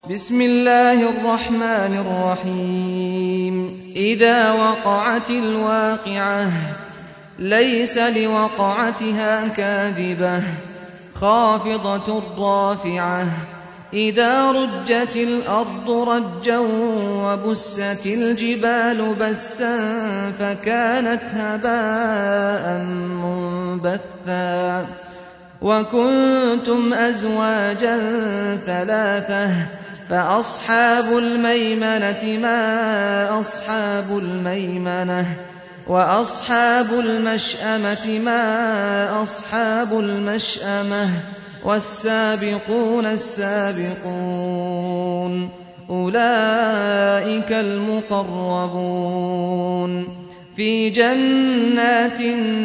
بسم الله الرحمن الرحيم إذا وقعت الواقعة ليس لوقعتها كاذبة خافضة رافعة إذا رجت الأرض رجا وبست الجبال بسا فكانت هباء منبثا وكنتم أزواجا ثلاثة فأصحاب الميمنة ما أصحاب الميمنة وأصحاب المشأمة ما أصحاب المشأمة والسابقون السابقون أولئك المقربون في جنات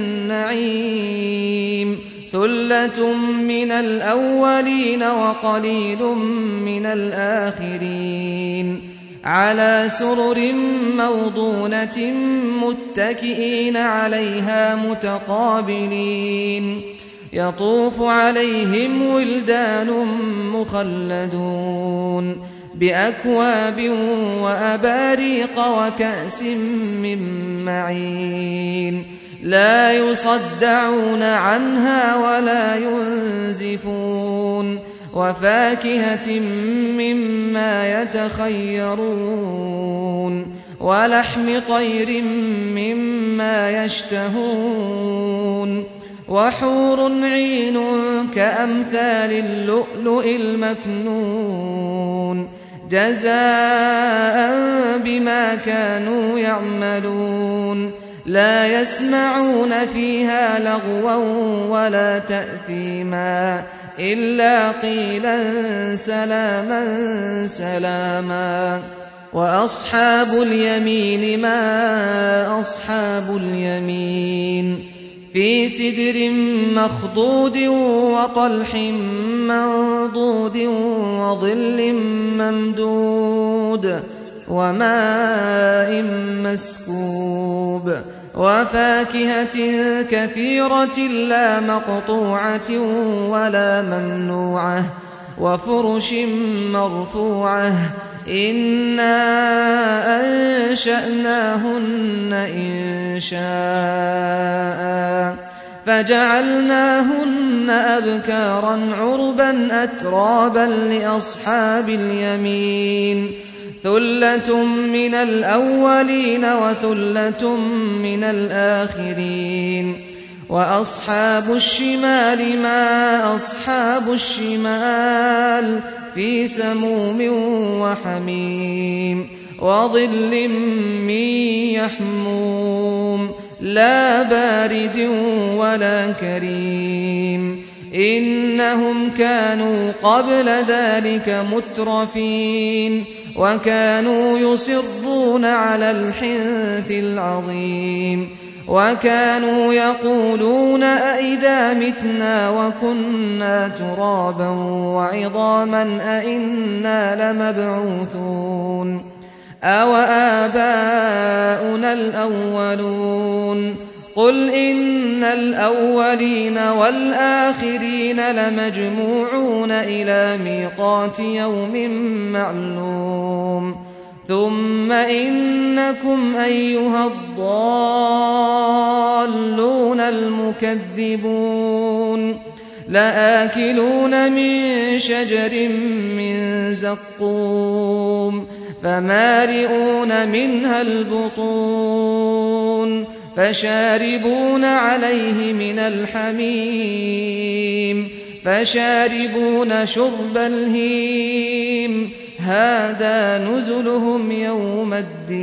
النعيم ثلة من الأولين وقليل من الآخرين على سرر موضونة متكئين عليها متقابلين يطوف عليهم ولدان مخلدون بأكواب وأباريق وكأس من معين لا يصدعون عنها ولا ينزفون وفاكهة مما يتخيرون ولحم طير مما يشتهون وحور عين كأمثال اللؤلؤ المكنون جزاء بما كانوا يعملون لا يسمعون فيها لغوا ولا تأثيما إلا قيلا سلاما سلاما وأصحاب اليمين ما أصحاب اليمين في سدر مخضود وطلح منضود وظل ممدود وماء مسكوب وفاكهة كثيرة لا مقطوعة ولا ممنوعة وفرش مرفوعة إنا أنشأناهن إنشاء فجعلناهن أبكارا عربا أترابا لأصحاب اليمين ثلة من الأولين وثلة من الآخرين وأصحاب الشمال ما أصحاب الشمال في سموم وحميم وظل من يحموم لا بارد ولا كريم إنهم كانوا قبل ذلك مترفين وكانوا يصرون على الحنث العظيم وكانوا يقولون أئذا متنا وكنا ترابا وعظاما أئنا لمبعوثون أو آباؤنا الأولون قل إن الأولين والآخرين لمجموعون إلى ميقات يوم معلوم ثم إنكم أيها الضالون المكذبون لآكلون من شجر من زقوم فمالئون منها البطون فشاربون عليه من الحميم فشاربون شرب الهيم هذا نزلهم يوم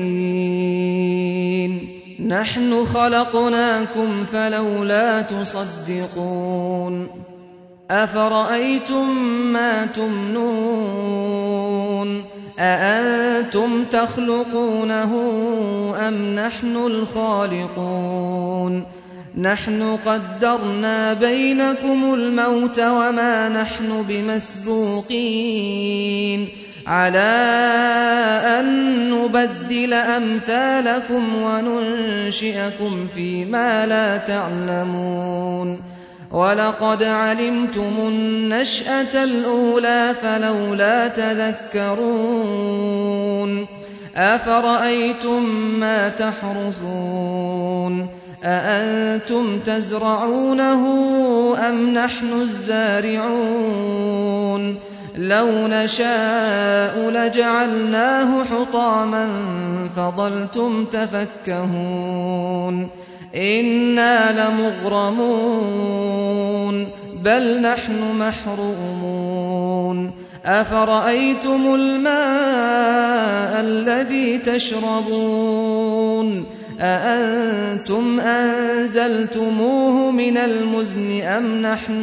الدين نحن خلقناكم فلولا تصدقون أفرأيتم ما تمنون أأنتم تخلقونه أم نحن الخالقون نحن قدرنا بينكم الموت وما نحن بمسبوقين على أن نبدل أمثالكم وننشئكم فيما لا تعلمون ولقد علمتم النشأة الأولى فلولا تذكرون أفرأيتم ما تحرثون أأنتم تزرعونه أم نحن الزارعون لو نشاء لجعلناه حطاما فظلتم تفكهون إنا لمغرمون بل نحن محرومون أفرأيتم الماء الذي تشربون أأنتم أنزلتموه من المزن أم نحن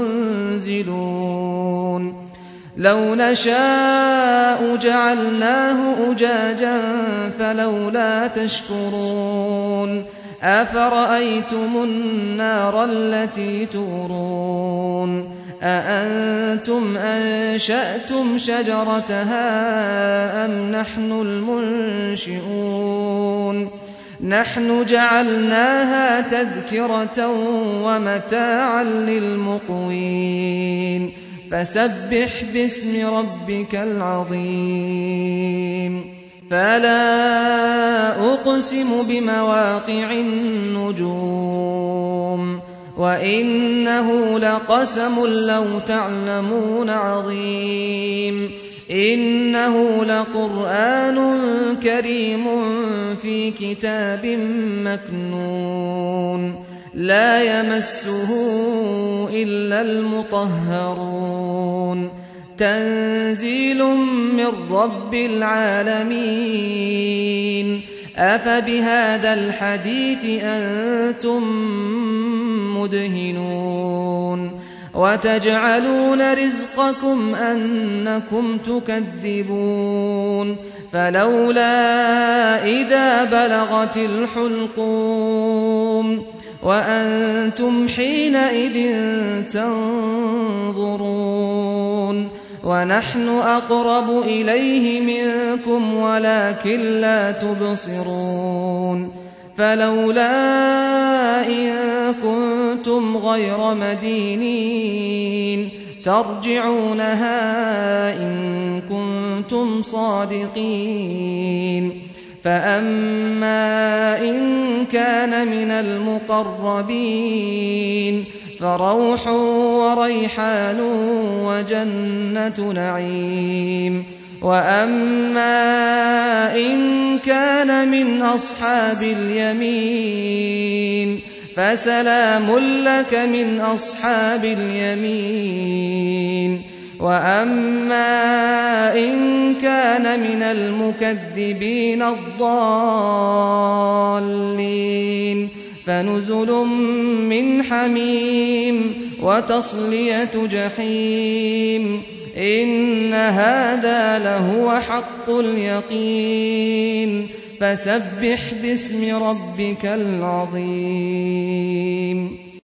المنزلون لو نشاء جعلناه أجاجا فلولا تشكرون أفرأيتم النار التي تورون أأنتم أنشأتم شجرتها أم نحن المنشئون نحن جعلناها تذكرة ومتاعا للمقوين فسبح باسم ربك العظيم فلا أقسم بمواقع النجوم وإنه لقسم لو تعلمون عظيم إنه لقرآن كريم في كتاب مكنون لا يمسه إلا المطهرون تنزيل من رب العالمين أفبهذا الحديث أنتم مدهنون وتجعلون رزقكم أنكم تكذبون فلولا إذا بلغت الحلقوم وأنتم حينئذ تنظرون ونحن أقرب إليه منكم ولكن لا تبصرون فلولا إن كنتم غير مدينين ترجعونها إن كنتم صادقين فأما إن كان من المقربين فروح وريحان وجنة نعيم وأما إن كان من أصحاب اليمين فسلام لك من أصحاب اليمين وأما إن كان من المكذبين الضالين فنزل من حميم وتصلية جحيم إن هذا لهو حق اليقين فسبح باسم ربك العظيم